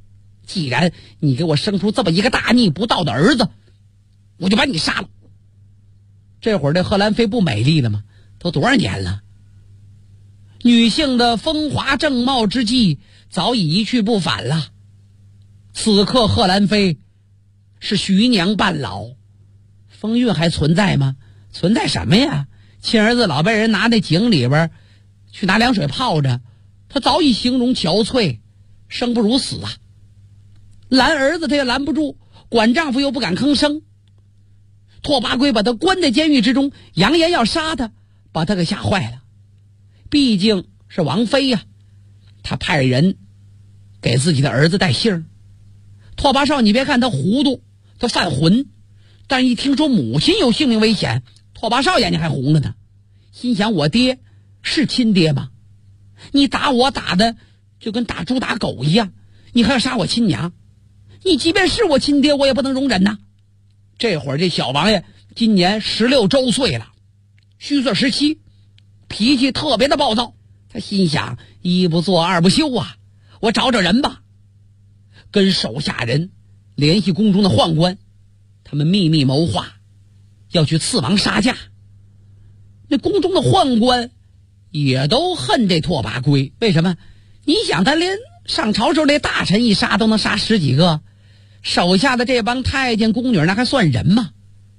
既然你给我生出这么一个大逆不道的儿子，我就把你杀了。这会儿这贺兰妃不美丽了吗？都多少年了？女性的风华正茂之际早已一去不返了。此刻贺兰妃是徐娘半老，风韵还存在吗？存在什么呀？亲儿子老被人拿那井里边去拿凉水泡着，他早已形容憔悴，生不如死啊。拦儿子他也拦不住，管丈夫又不敢吭声。拓跋圭把他关在监狱之中，扬言要杀他，把他给吓坏了。毕竟是王妃呀，他派人给自己的儿子带信儿。拓跋绍你别看他糊涂，他犯浑，但一听说母亲有性命危险，拓跋绍眼睛还红了呢。心想我爹是亲爹吗？你打我打的就跟打猪打狗一样，你还要杀我亲娘，你即便是我亲爹我也不能容忍呐。这会儿这小王爷今年16周岁了，虚岁17，脾气特别的暴躁。他心想一不做二不休啊，我找找人吧。跟手下人联系宫中的宦官，他们秘密谋划要去刺王杀驾。那宫中的宦官也都恨这拓跋圭，为什么？你想他连上朝时候那大臣一杀都能杀10几个，手下的这帮太监宫女那还算人吗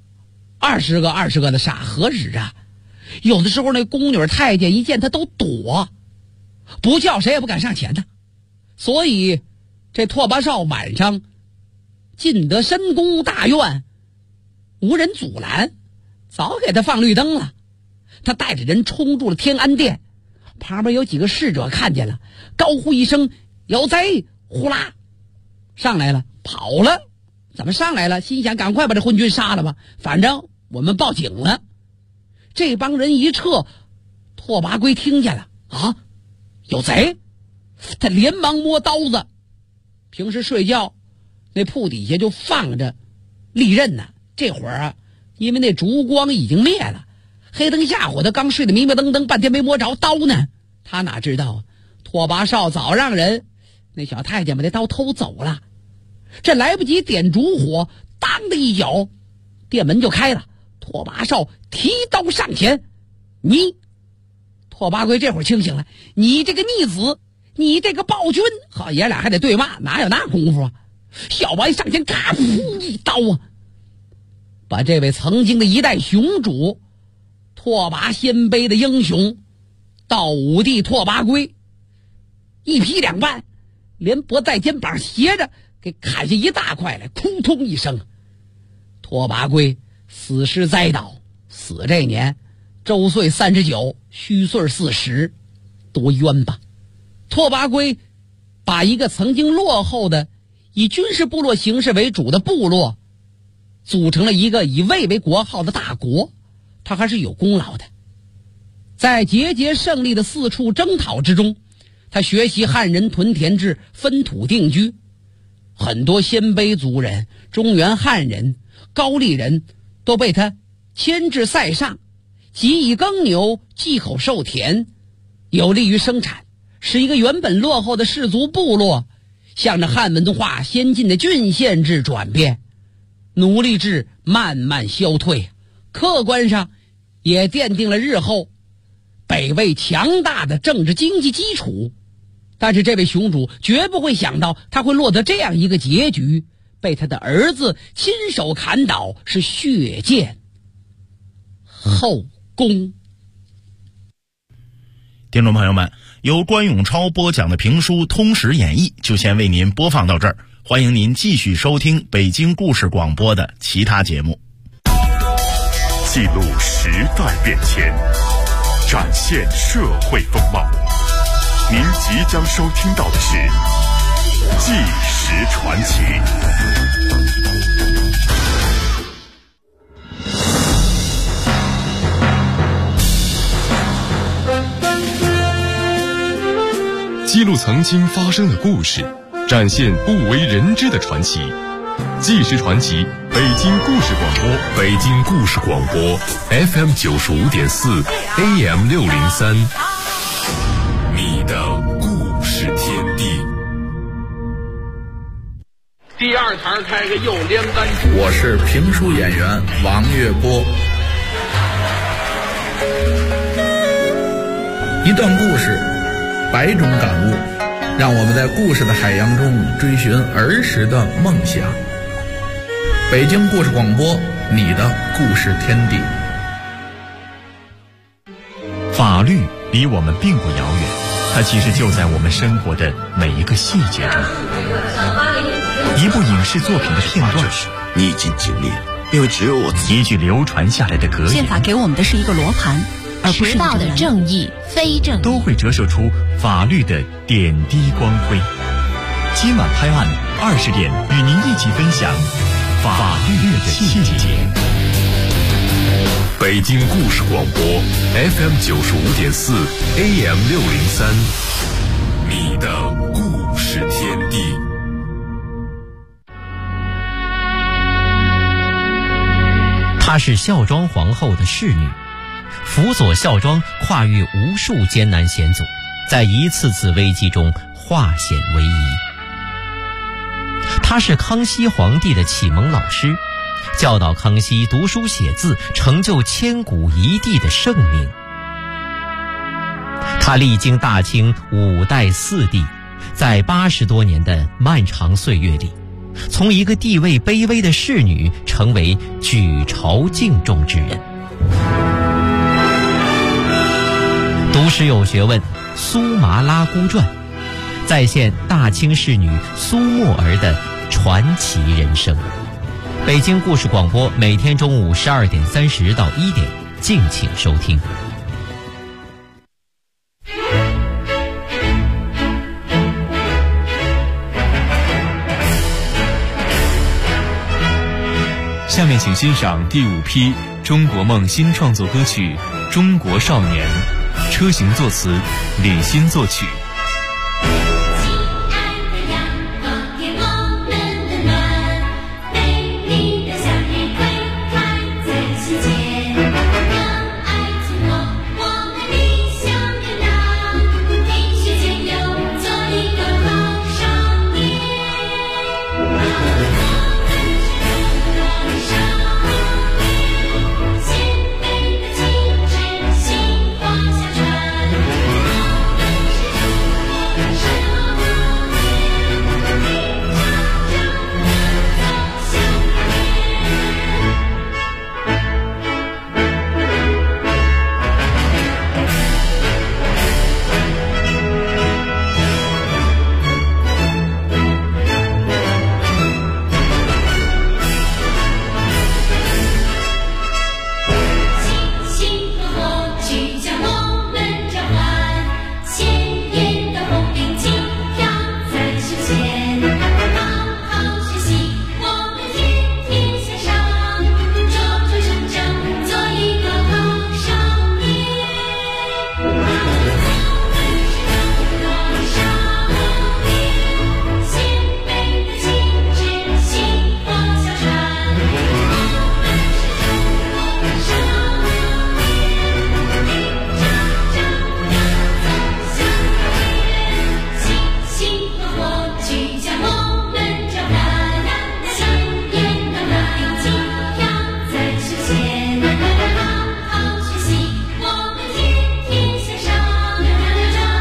？20个的杀何止啊？有的时候那宫女太监一见他都躲，不叫谁也不敢上前的。所以这拓跋绍晚上进得深宫大院，无人阻拦，早给他放绿灯了。他带着人冲入了天安殿，旁边有几个侍者看见了，高呼一声有贼，呼啦上来了，跑了。怎么上来了？心想赶快把这昏君杀了吧，反正我们报警了。这帮人一撤，拓跋圭听见了啊，有贼，他连忙摸刀子。平时睡觉那铺底下就放着利刃呢，这会儿啊，因为那烛光已经灭了，黑灯瞎火的，刚睡得迷迷瞪瞪，半天没摸着刀呢。他哪知道啊，拓跋绍早让人那小太监把这刀偷走了。这来不及点烛火，当的一脚，殿门就开了。拓跋绍提刀上前，你拓跋圭这会儿清醒了，你这个逆子，你这个暴君！好，爷俩还得对骂，哪有那功夫啊？小王上前咔噗一刀啊，把这位曾经的一代雄主拓跋鲜卑的英雄道武帝拓跋圭一劈两半，连脖带肩膀斜着给砍下一大块来，扑通一声，拓跋圭死尸栽倒。死这年周岁39，虚岁40，多冤吧。拓跋圭把一个曾经落后的以军事部落形式为主的部落组成了一个以魏为国号的大国，他还是有功劳的。在节节胜利的四处征讨之中，他学习汉人屯田制，分土定居。很多鲜卑族人、中原汉人、高丽人都被他牵至塞上，给以耕牛，祭口授田，有利于生产，使一个原本落后的氏族部落向着汉文化先进的郡县制转变，奴隶制慢慢消退，客观上也奠定了日后北魏强大的政治经济基础。但是这位雄主绝不会想到他会落得这样一个结局，被他的儿子亲手砍倒，是血溅后宫。 听众朋友们，由关永超播讲的评书《通史演义》就先为您播放到这儿，欢迎您继续收听北京故事广播的其他节目。 记录时代变迁，展现社会风貌。您即将收听到的是《纪实传奇》。记录曾经发生的故事，展现不为人知的传奇。纪实传奇，北京故事广播，北京故事广播 FM 95.4 AM 603，你的故事天地。 摊开个又连杆。 我是评书演员王月波。一段故事，100种感悟，让我们在故事的海洋中追寻儿时的梦想。北京故事广播，你的故事天地。 法律离我们并不遥远，它其实就在我们生活的每一个细节中。一部影视作品的片段， 你已经尽力了，因为只有我自己。 一句流传下来的格言， 宪法给我们的是一个罗盘，而不是道的正义、非正义， 都会折射出法律的点滴光辉。今晚拍案20点，与您一起分享法律的细节。 北京故事广播 FM 95.4 AM 603，你的故事天地。 她是孝庄皇后的侍女，辅佐孝庄跨越无数艰难险阻，在一次次危机中化险为夷。她是康熙皇帝的启蒙老师，教导康熙读书写字，成就千古一帝的盛名。他历经大清5代4帝，在80多年的漫长岁月里，从一个地位卑微的侍女成为举朝敬重之人。读史有学问，苏麻拉姑传再现大清侍女苏沫儿的传奇人生。北京故事广播每天中午12点30到1点，敬请收听。 下面请欣赏第5批中国梦新创作歌曲《中国少年》，车行作词，李欣作曲。